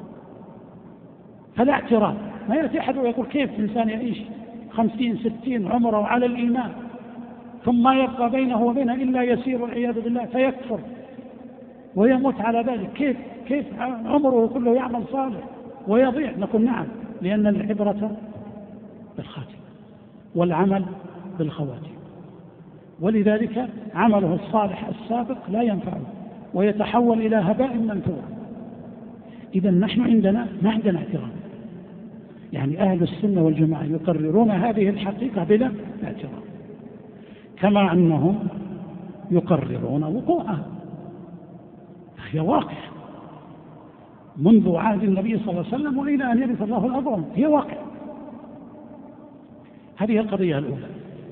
فلا اعتراض. ما يأتي أحد ويقول كيف الإنسان يعيش 50-60 عمره على الإيمان ثم ما يبقى بينه وبينه إلا يسير والعياذ بالله فيكفر ويموت على ذلك، كيف عمره كله يعمل صالح ويضيع؟ نقول نعم، لأن العبرة بالخاتمة والعمل بالخواتيم، ولذلك عمله الصالح السابق لا ينفعه ويتحول إلى هباء منثور. إذا نحن عندنا ما عندنا اعتراض، يعني أهل السنة والجماعة يقررون هذه الحقيقة بلا اعتراض، كما أنهم يقررون وقوعها، هي واقع منذ عهد النبي صلى الله عليه وسلم وإلى أن يرث الله الأرض، هي واقع. هذه القضية الأولى.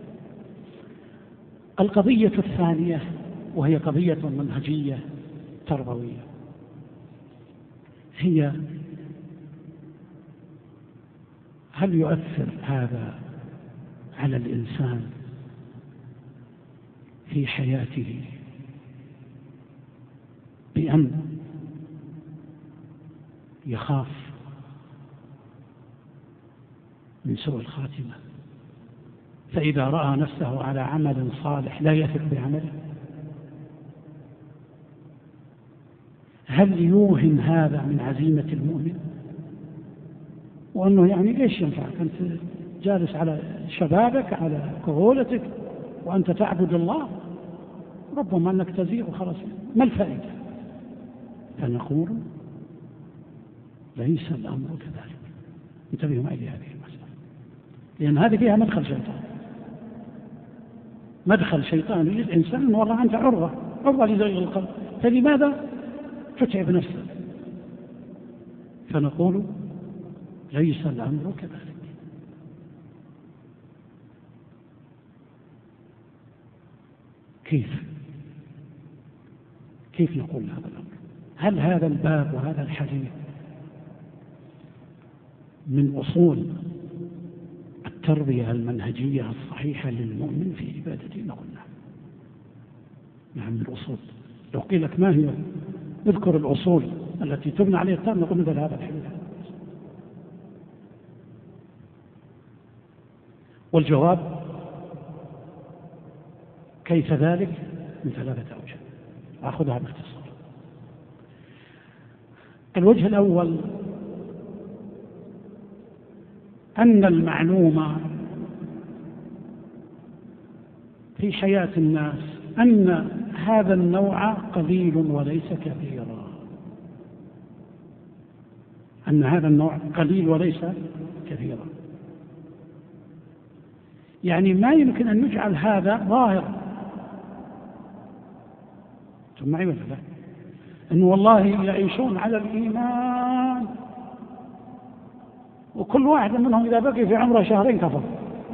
القضية الثانية وهي قضية منهجية تربوية، هي هل يؤثر هذا على الإنسان في حياته بأن يخاف من سوء الخاتمة، فإذا رأى نفسه على عمل صالح لا يثق بعمله؟ هل يوهن هذا من عزيمة المؤمن وأنه يعني إيش ينفعك أنت جالس على شبابك على كهولتك وأنت تعبد الله، ربما أنك تزيغ وخلاص، ما الفائدة؟ فنقول ليس الأمر كذلك. انتبهوا معي لهذه المسألة، لأن هذه فيها مدخل شيطان للإنسان، والله أنت عرضة لزيغ القلب، فلماذا تتعب نفسك؟ فنقول ليس الأمر كذلك. كيف نقول هذا الأمر؟ هل هذا الباب وهذا الحديث من أصول التربية المنهجية الصحيحة للمؤمن في عبادته؟ نقول نعم من الأصول. لو قيل لك ما هي، اذكر الأصول التي تبنى عليها التام، نقول مثل هذا الحديث. والجواب كيف ذلك من 3 أوجه، أخذها باختصار. الوجه الأول أن المعلومة في حياة الناس أن هذا النوع قليل وليس كثيرا، أن هذا النوع قليل وليس كثيرا، يعني ما يمكن أن نجعل هذا ظاهر. ثم معي ولا لا؟ أنه والله يعيشون على الإيمان وكل واحد منهم إذا بقي في عمره 2 كفر.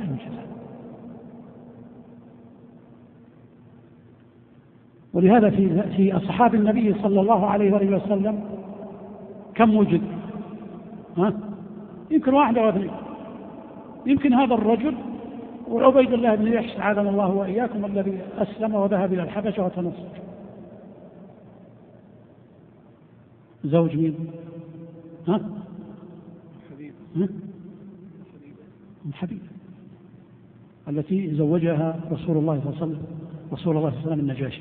ولهذا في أصحاب النبي صلى الله عليه وآله وسلم كم وجد؟ يمكن 1 أو 2. يمكن هذا الرجل وعبيد الله بن جحش عاذنا الله وإياكم الذي أسلم وذهب إلى الحبشة وتنصر. زوج مين؟ حبيبة التي زوجها رسول الله صلى الله عليه وسلم النجاشي،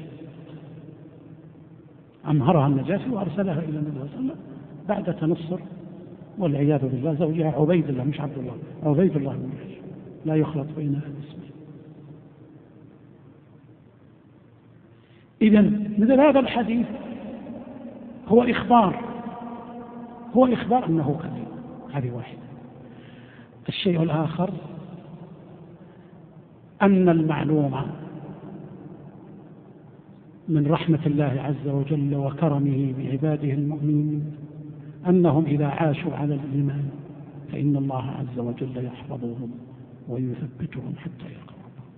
أمهرها النجاشي وأرسلها إلى النبي صلى الله عليه وسلم بعد تنصر والعياذ بالله. زوجها عبيد الله مش عبد الله، عبيد الله بن جحش، لا يخلط بين الاسمين. إذن مثل هذا الحديث هو إخبار أنه قريب. هذه واحدة. الشيء الآخر أن المعلومة من رحمة الله عز وجل وكرمه بعباده المؤمنين أنهم إذا عاشوا على الإيمان فإن الله عز وجل يحفظهم ويثبتهم حتى يلقوا ربهم.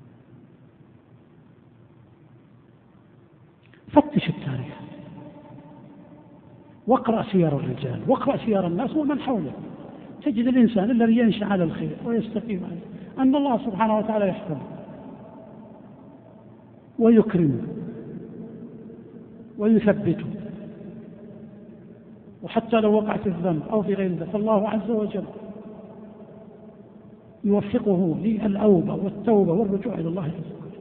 فتش التاريخ واقرأ سير الرجال واقرأ سير الناس ومن حوله، تجد الإنسان الذي ينشأ على الخير ويستقيم عليه أن الله سبحانه وتعالى يحفظه ويكرمه ويثبته، وحتى لو وقع في الذنب أو في غير ذلك فالله عز وجل يوفقه للأوبة والتوبة والرجوع إلى الله عز وجل.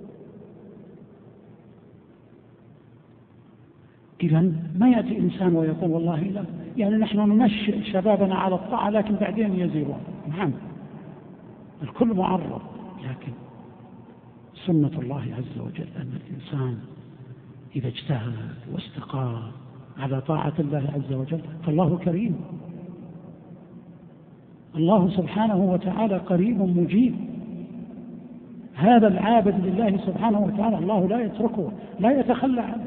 إذن ما يأتي إنسان ويقول والله لا، يعني نحن نمشي شبابنا على الطاعة لكن بعدين يزيغون. نعم الكل معرض، لكن سنة الله عز وجل أن الإنسان إذا اجتهد واستقام على طاعة الله عز وجل فالله كريم. الله سبحانه وتعالى قريب مجيب. هذا العابد لله سبحانه وتعالى الله لا يتركه، لا يتخلى عنه.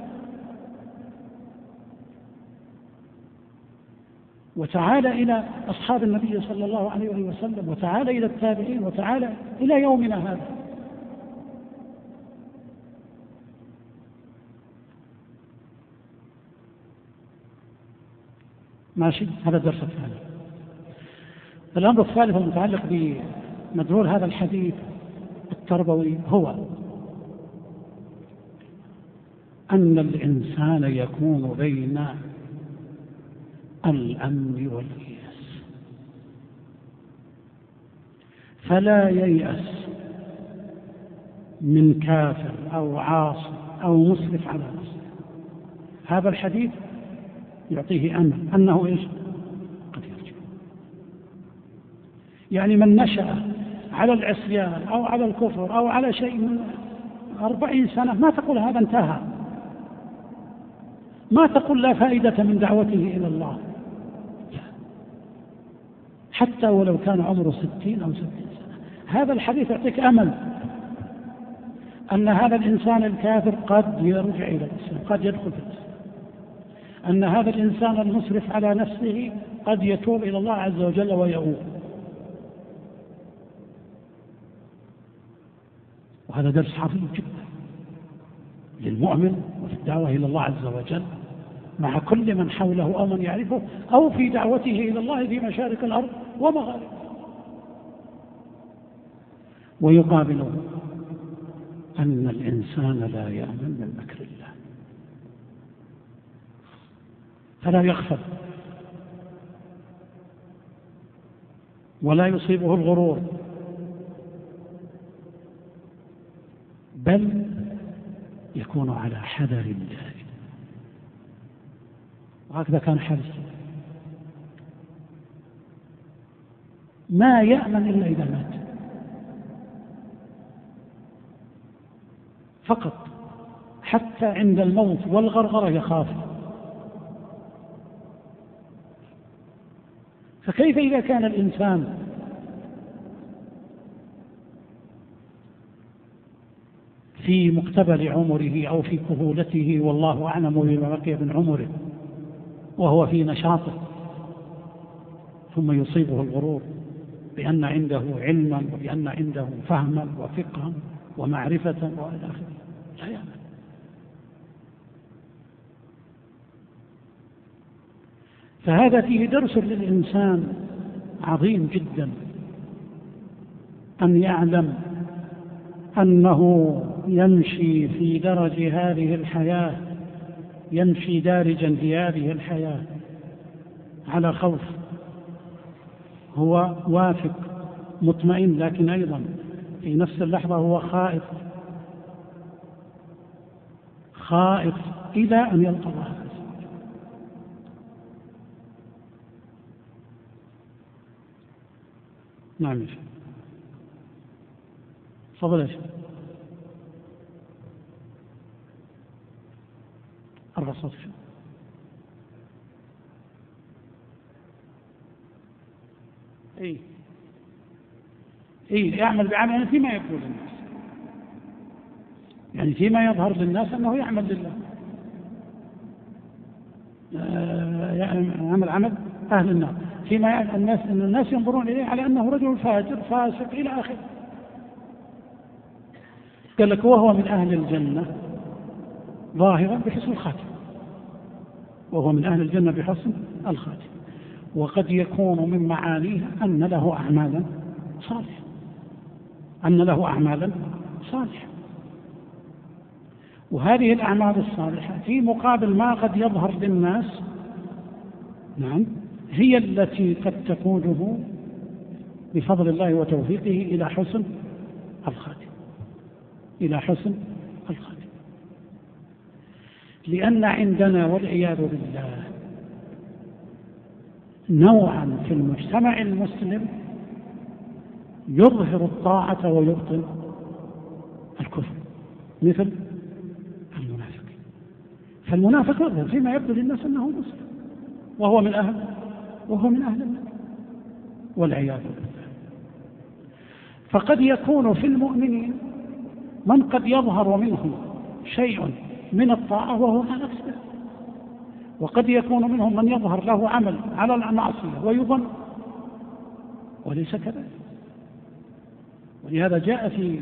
وتعالى إلى أصحاب النبي صلى الله عليه وسلم، وتعالى إلى التابعين، وتعالى إلى يومنا هذا. ماشي، هذا الدرس الثاني. الأمر الثالث المتعلق بمدلول هذا الحديث التربوي هو أن الإنسان يكون بين الأمن واليأس، فلا ييأس من كافر أو عاصي أو مسرف على نفسه. هذا الحديث يعطيه أمل أنه إيش؟ قد يرجع. يعني من نشأ على العصيان أو على الكفر أو على شيء من 40 سنة ما تقول هذا انتهى، ما تقول لا فائدة من دعوته إلى الله، حتى ولو كان عمره 60 أو 70 سنة. هذا الحديث يعطيك أمل أن هذا الإنسان الكافر قد يرجع إلى الإسلام، قد يدخل في الإسلام، أن هذا الإنسان المسرف على نفسه قد يتوب إلى الله عز وجل ويؤوب. وهذا درس عظيم جدا للمؤمن وفي الدعوة إلى الله عز وجل مع كل من حوله أو من يعرفه، أو في دعوته إلى الله في مشارق الأرض ومغاربها. ويقابله أن الإنسان لا يأمن من مكر الله، فلا يغفل ولا يصيبه الغرور، بل يكون على حذر دائم. وهكذا كان حارس، ما يأمن إلا إذا مات فقط، حتى عند الموت والغرغرة يخاف. فكيف إذا كان الإنسان في مقتبل عمره أو في كهولته والله أعلم بما بقي من عمره وهو في نشاطه، ثم يصيبه الغرور بأن عنده علما وبأن عنده فهما وفقها ومعرفة وإلى آخره، لا يأمن. فهذا فيه درس للإنسان عظيم جدا، أن يعلم أنه يمشي في درج هذه الحياة، يمشي دارجا في هذه الحياة على خوف، هو واثق مطمئن، لكن أيضا في نفس اللحظة هو خائف إلى أن يلقى الله. نعم، تفضل يا شيخ. أرفع صوتك. يعمل بعمل يعني فيما يبدو للناس، يعني فيما يظهر للناس أنه يعمل لله، يعمل عمل أهل النار، فيما يعمل الناس أن الناس ينظرون إليه على أنه رجل فاجر فاسق إلى آخره. قال لك وهو من أهل الجنة ظاهرا بحسن الخاتم، وهو من أهل الجنة بحسن الخاتم، وقد يكون من معانيه أن له أعمالا صالحة، أن له أعمالا صالحة، وهذه الأعمال الصالحة في مقابل ما قد يظهر للناس، نعم، هي التي قد تقوده بفضل الله وتوفيقه إلى حسن الخاتم، إلى حسن الخاتم. لأن عندنا والعياذ بالله نوعا في المجتمع المسلم يظهر الطاعة ويبطل الكفر، مثل المنافق. فالمنافق يظهر فيما يبدو للناس أنه مسلم وهو من أهل النار والعياذ بالله. فقد يكون في المؤمنين من قد يظهر منهم شيء من الطاعة وهو على نفسه، وقد يكون منهم من يظهر له عمل على المعصية ويظن وليس كذلك. ولهذا جاء في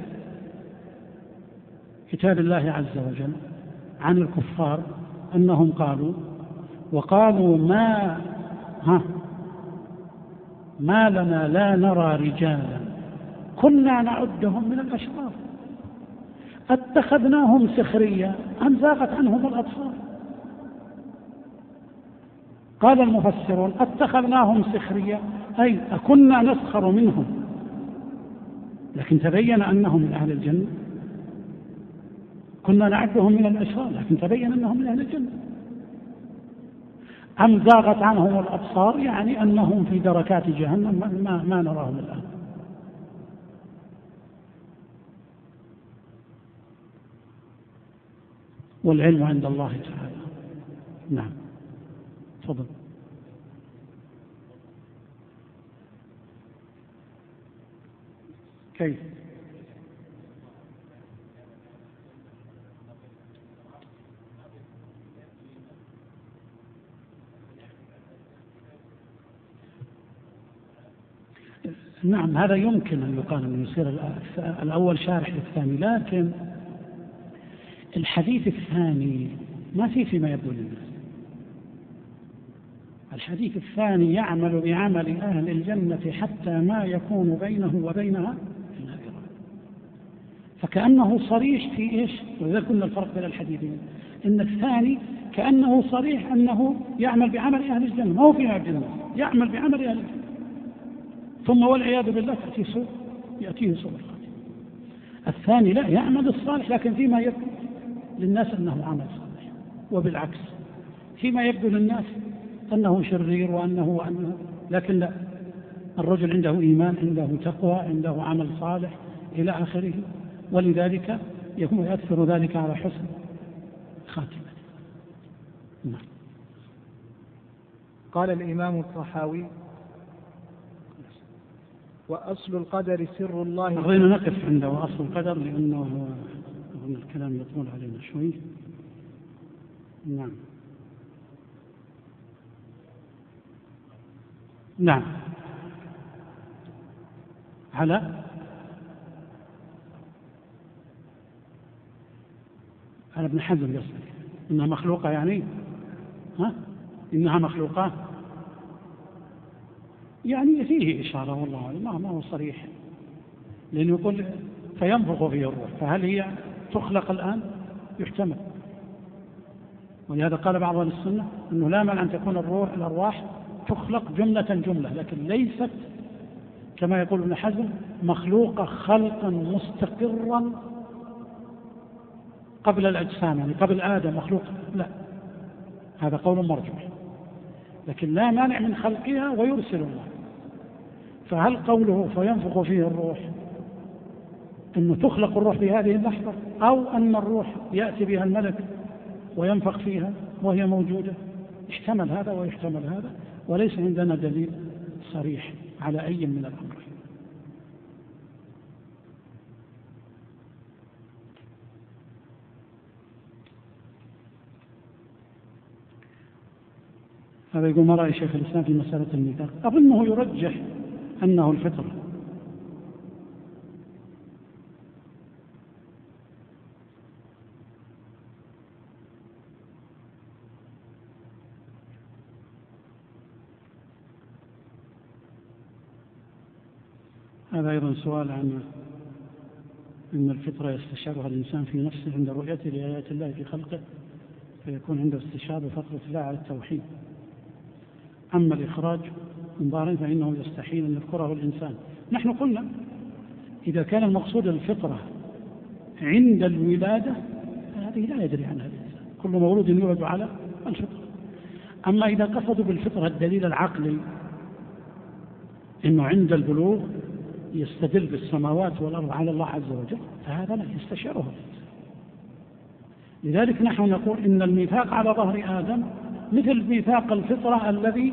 كتاب الله عز وجل عن الكفار أنهم قالوا ما لنا لا نرى رجالا كنا نعدهم من الأشرار اتخذناهم سخريا أم زاغت عنهم الأبصار. قال المفسرون اتخذناهم سخريا أي أكنا نسخر منهم، لكن تبين أنهم من أهل الجنة. كنا نعدهم من الأشرار لكن تبين أنهم من أهل الجنة. أم زاغت عنهم الأبصار يعني أنهم في دركات جهنم ما نراهم الآن. والعلم عند الله تعالى. نعم تفضل. كيف؟ نعم هذا يمكن أن يقال أنه يصير الأول شارح للثاني، لكن الحديث الثاني ما فيما يبدو للناس. الحديث الثاني يعمل بعمل أهل الجنة حتى ما يكون بينه وبينها إلا ذراع، فكأنه صريح في إيش؟ وإذا كنا الفرق بين الحديثين إن الثاني كأنه صريح أنه يعمل بعمل أهل الجنة، ما هو في عبد الله يعمل بعمل أهل الجنة، ثم والعياذ بالله يأتيه سوء الخاتمة. الثاني لا يعمل الصالح لكن فيما يبدو للناس أنه عمل صالح، وبالعكس فيما يبدو للناس أنه شرير وأنه لكن لا، الرجل عنده إيمان، عنده تقوى، عنده عمل صالح إلى آخره، ولذلك يؤثر ذلك على حسن خاتمة. نعم. قال الإمام الطحاوي: وأصل القدر سر الله. أريد نقف عند وأصل القدر لأنه الكلام يطول علينا شوي. نعم على ابن حزم يصدق إنها مخلوقة، يعني إنها مخلوقة، يعني فيه إشارة والله ما هو صريح، لأنه يقول فينفخ فيه الروح، فهل هي تخلق الآن؟ يحتمل. ولهذا قال بعض أهل السنة أنه لا مانع أن تكون الأرواح تخلق جملة، لكن ليست كما يقول ابن حزم مخلوقة خلقا مستقرا قبل الأجسام، يعني قبل آدم مخلوقة، لا، هذا قول مرجوح، لكن لا مانع من خلقها ويرسل الله. فهل قوله فينفخ فيه الروح أنه تخلق الروح في هذه اللحظة، أو أن الروح يأتي بها الملك وينفق فيها وهي موجودة، يحتمل هذا ويحتمل هذا، وليس عندنا دليل صريح على أي من الأمرين. هذا يقول: ما رأي شيخ الإسلام في مسألة الميثاق؟ أظنه يرجح أنه الفطرة. هذا أيضا سؤال عن أن الفطرة يستشعرها الإنسان في نفسه عند رؤيته لآيات الله في خلقه، فيكون عنده استشعار بفطرة الله على التوحيد. أما الإخراج من ظاهره فإنه يستحيل أن يذكره الإنسان. نحن قلنا إذا كان المقصود الفطرة عند الولادة هذه لا يدري عنها الإنسان، كل مولود يولد على الفطرة. أما إذا قصدوا بالفطرة الدليل العقلي إنه عند البلوغ يستدل بالسماوات والأرض على الله عز وجل، فهذا لا يستشعره الإنسان. لذلك نحن نقول إن الميثاق على ظهر آدم مثل ميثاق الفطرة الذي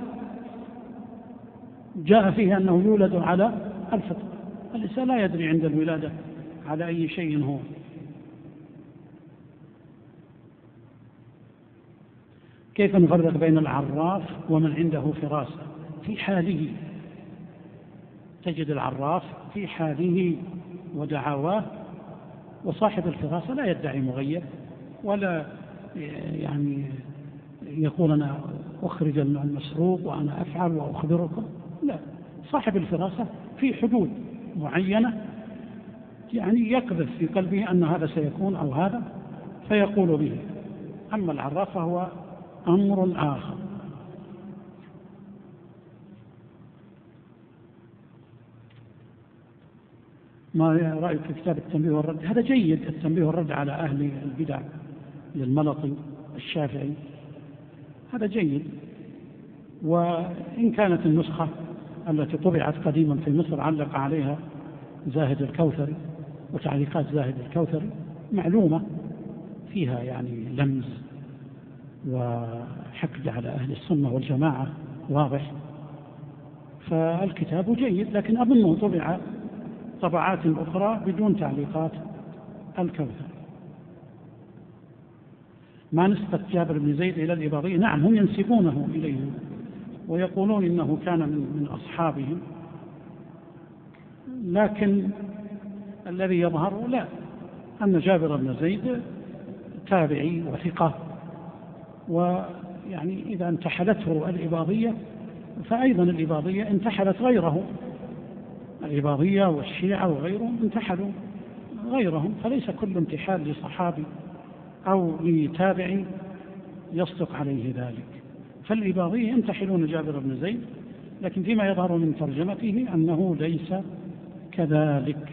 جاء فيه أنه يولد على الفطرة. الإنسان لا يدري عند الولادة على أي شيء هو. كيف نفرق بين العراف ومن عنده فراسة؟ في حاله تجد العراف في حاله ودعواه، وصاحب الفراسة لا يدعي مغيب ولا يعني يقول أنا أخرج المسروق وأنا أفعل وأخبركم، لا، صاحب الفراسة في حدود معينة يعني يقذف في قلبه أن هذا سيكون أو هذا فيقول به. أما العراف فهو أمر آخر. ما رأيك في كتاب التنبيه والرد؟ هذا جيد، التنبيه والرد على أهل البدع للملطي الشافعي، هذا جيد. وإن كانت النسخة التي طبعت قديما في مصر علق عليها زاهد الكوثري، وتعليقات زاهد الكوثري معلومة فيها يعني لمز وحقد على أهل السنة والجماعة واضح، فالكتاب جيد، لكن أظنه طبع طبعات أخرى بدون تعليقات الكوثري. ما نسبة جابر بن زيد إلى الإباضية؟ نعم، هم ينسبونه إليهم ويقولون إنه كان من أصحابهم، لكن الذي يظهر لا، أن جابر بن زيد تابعي وثقة، ويعني إذا انتحلته الإباضية فأيضا الإباضية انتحلت غيره، الإباضية والشيعة وغيرهم انتحلوا غيرهم، فليس كل انتحال لصحابي أو لتابعي يصدق عليه ذلك. فالإباضية ينتحلون جابر بن زيد، لكن فيما يظهر من ترجمته أنه ليس كذلك.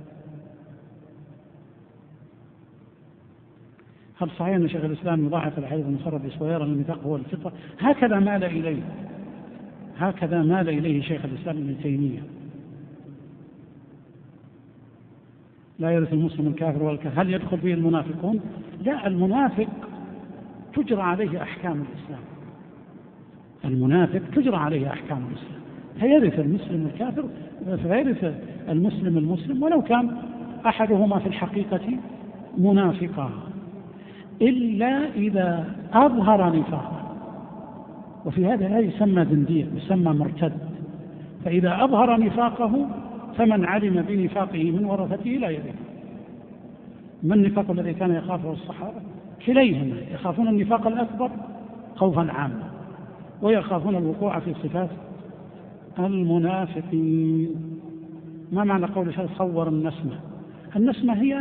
هل صحيح أن شيخ الإسلام يضاعف الحديث المصرف بسويرة الميثاق هو الفطرة؟ هكذا مال إليه شيخ الإسلام ابن تيمية. لا يرث المسلم الكافر والكافر. هل يدخل فيه المنافقون؟ لا، المنافق تجرى عليه أحكام الإسلام، المنافق تجرى عليه أحكام الإسلام، فيرث المسلم الكافر فيرث المسلم ولو كان أحدهما في الحقيقة منافقا، إلا إذا أظهر نفاقا، وفي هذا لا يسمى زنديق، يسمى مرتد. فإذا أظهر نفاقه فمن علم بنفاقه من ورثته لا يرث. ما النفاق الذي كان يخافه الصحابة؟ كليهما، يخافون النفاق الأكبر خوفا عاما، ويخافون الوقوع في صفات المنافقين. ما معنى قول شيخ صور النسمة؟ النسمة هي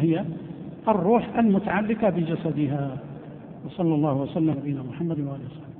الروح المتعلقة بجسدها. وصلى الله وسلم على نبينا محمد وآله وصحبه.